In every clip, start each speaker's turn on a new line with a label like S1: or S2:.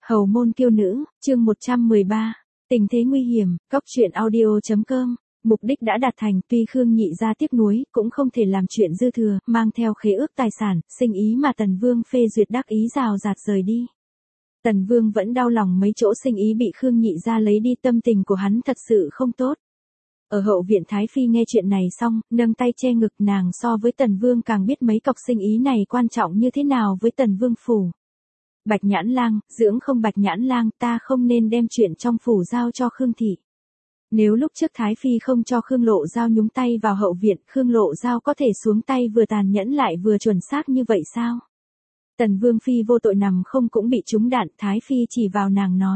S1: Hầu môn kiêu nữ, chương 113. Tình thế nguy hiểm, cóc truyện audio.com. Mục đích đã đạt thành, tuy Khương Nhị gia tiếc nuối, cũng không thể làm chuyện dư thừa, mang theo khế ước tài sản, sinh ý mà Tần Vương phê duyệt đắc ý rào rạt rời đi. Tần Vương vẫn đau lòng mấy chỗ sinh ý bị Khương Nhị gia lấy đi, tâm tình của hắn thật sự không tốt. Ở hậu viện Thái Phi nghe chuyện này xong, nâng tay che ngực, nàng so với Tần Vương càng biết mấy cọc sinh ý này quan trọng như thế nào với Tần Vương phủ. Bạch Nhãn Lang, dưỡng không Bạch Nhãn Lang, ta không nên đem chuyện trong phủ giao cho Khương thị. Nếu lúc trước Thái Phi không cho Khương Lộ Giao nhúng tay vào hậu viện, Khương Lộ Giao có thể xuống tay vừa tàn nhẫn lại vừa chuẩn xác như vậy sao? Tần Vương phi vô tội nằm không cũng bị trúng đạn, Thái Phi chỉ vào nàng nói.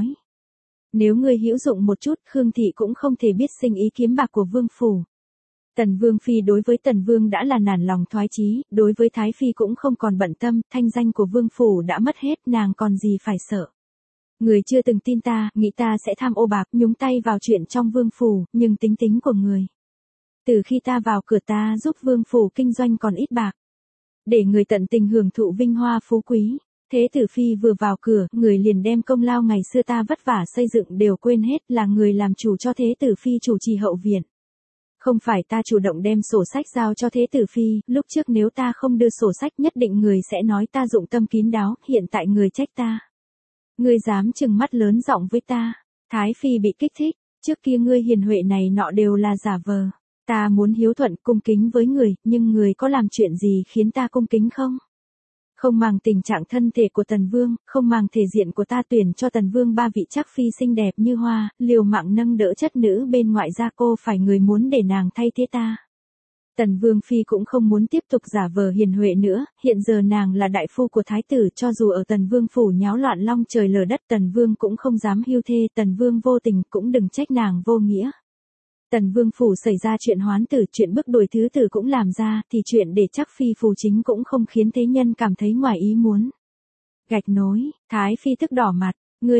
S1: Nếu ngươi hữu dụng một chút, Khương thị cũng không thể biết sinh ý kiếm bạc của Vương phủ. Tần Vương phi đối với Tần Vương đã là nản lòng thoái chí, đối với Thái Phi cũng không còn bận tâm, thanh danh của Vương phủ đã mất hết, nàng còn gì phải sợ. Người chưa từng tin ta, nghĩ ta sẽ tham ô bạc, nhúng tay vào chuyện trong Vương phủ, nhưng tính tính của người. Từ khi ta vào cửa ta giúp Vương phủ kinh doanh còn ít bạc. Để người tận tình hưởng thụ vinh hoa phú quý. Thế tử phi vừa vào cửa, người liền đem công lao ngày xưa ta vất vả xây dựng đều quên hết, là người làm chủ cho thế tử phi chủ trì hậu viện. Không phải ta chủ động đem sổ sách giao cho thế tử phi, lúc trước nếu ta không đưa sổ sách nhất định người sẽ nói ta dụng tâm kín đáo, hiện tại người trách ta. Ngươi dám trừng mắt lớn giọng với ta. Thái Phi bị kích thích, trước kia ngươi hiền huệ này nọ đều là giả vờ. Ta muốn hiếu thuận cung kính với người, nhưng người có làm chuyện gì khiến ta cung kính không? Không màng tình trạng thân thể của Tần Vương, không màng thể diện của ta tuyển cho Tần Vương ba vị trác phi xinh đẹp như hoa, liều mạng nâng đỡ chất nữ bên ngoại gia, cô phải người muốn để nàng thay thế ta. Tần Vương phi cũng không muốn tiếp tục giả vờ hiền huệ nữa, hiện giờ nàng là đại phu của thái tử, cho dù ở Tần Vương phủ nháo loạn long trời lở đất, Tần Vương cũng không dám hiu thê, Tần Vương vô tình cũng đừng trách nàng vô nghĩa. Tần Vương phủ xảy ra chuyện hoán tử, chuyện bức đuổi thứ tử cũng làm ra, thì chuyện để trác phi phù chính cũng không khiến thế nhân cảm thấy ngoài ý muốn. Gạch nối, Thái Phi tức đỏ mặt.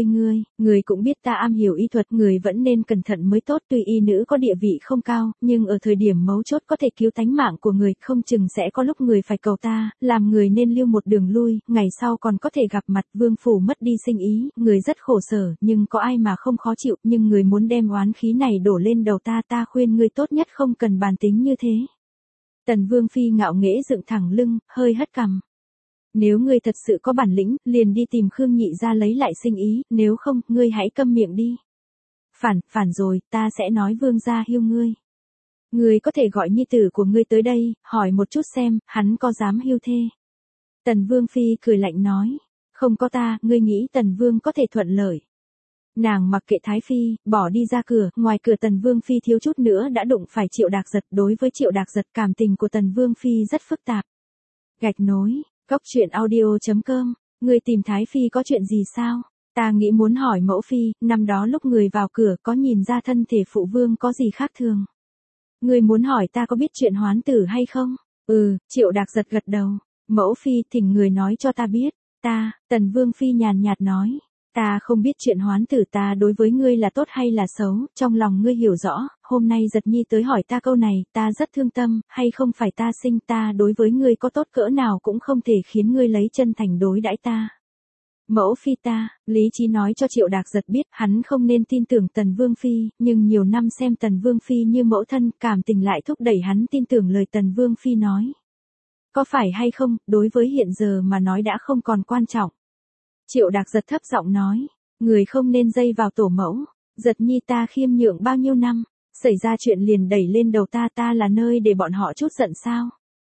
S1: Người cũng biết ta am hiểu y thuật, người vẫn nên cẩn thận mới tốt, tuy y nữ có địa vị không cao, nhưng ở thời điểm mấu chốt có thể cứu tánh mạng của người, không chừng sẽ có lúc người phải cầu ta, làm người nên lưu một đường lui, ngày sau còn có thể gặp mặt. Vương phủ mất đi sinh ý, người rất khổ sở, nhưng có ai mà không khó chịu, nhưng người muốn đem oán khí này đổ lên đầu ta, ta khuyên người tốt nhất không cần bàn tính như thế. Tần Vương phi ngạo nghễ dựng thẳng lưng, hơi hất cằm. Nếu ngươi thật sự có bản lĩnh, liền đi tìm Khương Nhị gia lấy lại sinh ý, nếu không, ngươi hãy câm miệng đi. Phản rồi, ta sẽ nói Vương gia hiêu ngươi. Ngươi có thể gọi nhi tử của ngươi tới đây, hỏi một chút xem, hắn có dám hiêu thê. Tần Vương phi cười lạnh nói, không có ta, ngươi nghĩ Tần Vương có thể thuận lợi. Nàng mặc kệ Thái Phi, bỏ đi ra cửa, ngoài cửa Tần Vương phi thiếu chút nữa đã đụng phải Triệu Đạc Giật, đối với Triệu Đạc Giật cảm tình của Tần Vương phi rất phức tạp. Gạch nối. Cóc truyện audio.com, người tìm Thái Phi có chuyện gì sao? Ta nghĩ muốn hỏi mẫu phi, năm đó lúc người vào cửa có nhìn ra thân thể phụ vương có gì khác thường? Người muốn hỏi ta có biết chuyện hoán tử hay không? Triệu Đạc Giật gật đầu. Mẫu phi, thỉnh người nói cho ta biết. Tần Vương phi nhàn nhạt nói. Ta không biết chuyện hoán tử, ta đối với ngươi là tốt hay là xấu, trong lòng ngươi hiểu rõ, hôm nay Giật Nhi tới hỏi ta câu này, ta rất thương tâm, hay không phải ta sinh, ta đối với ngươi có tốt cỡ nào cũng không thể khiến ngươi lấy chân thành đối đãi ta. Mẫu phi ta, lý trí nói cho Triệu Đạc Giật biết, hắn không nên tin tưởng Tần Vương phi, nhưng nhiều năm xem Tần Vương phi như mẫu thân, cảm tình lại thúc đẩy hắn tin tưởng lời Tần Vương phi nói. Có phải hay không, đối với hiện giờ mà nói đã không còn quan trọng. Triệu Đạc Giật thấp giọng nói, người không nên dây vào tổ mẫu, Giật Nhi ta khiêm nhượng bao nhiêu năm, xảy ra chuyện liền đẩy lên đầu ta, ta là nơi để bọn họ chút giận sao?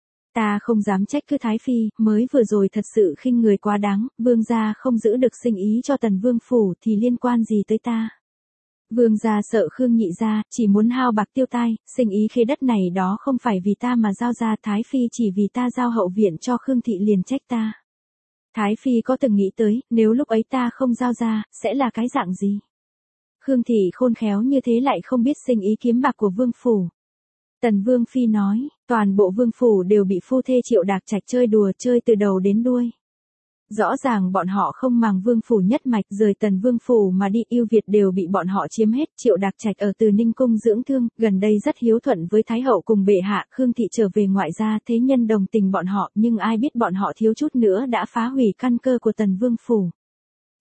S1: Ta không dám trách cứ Thái Phi, mới vừa rồi thật sự khinh người quá đáng, Vương gia không giữ được sinh ý cho Tần Vương phủ thì liên quan gì tới ta? Vương gia sợ Khương Nhị gia, chỉ muốn hao bạc tiêu tai, sinh ý khê đất này đó không phải vì ta mà giao ra, Thái Phi chỉ vì ta giao hậu viện cho Khương thị liền trách ta. Thái Phi có từng nghĩ tới, nếu lúc ấy ta không giao ra, sẽ là cái dạng gì? Khương thị khôn khéo như thế lại không biết sinh ý kiếm bạc của Vương phủ. Tần Vương phi nói, toàn bộ Vương phủ đều bị phu thê Triệu Đạc Trạch chơi đùa chơi từ đầu đến đuôi. Rõ ràng bọn họ không màng Vương phủ nhất mạch, rời Tần Vương phủ mà đi, ưu việt đều bị bọn họ chiếm hết. Triệu Đạc Trạch ở Từ Ninh cung dưỡng thương, gần đây rất hiếu thuận với Thái hậu cùng bệ hạ. Khương thị trở về ngoại gia, thế nhân đồng tình bọn họ, nhưng ai biết bọn họ thiếu chút nữa đã phá hủy căn cơ của Tần Vương phủ.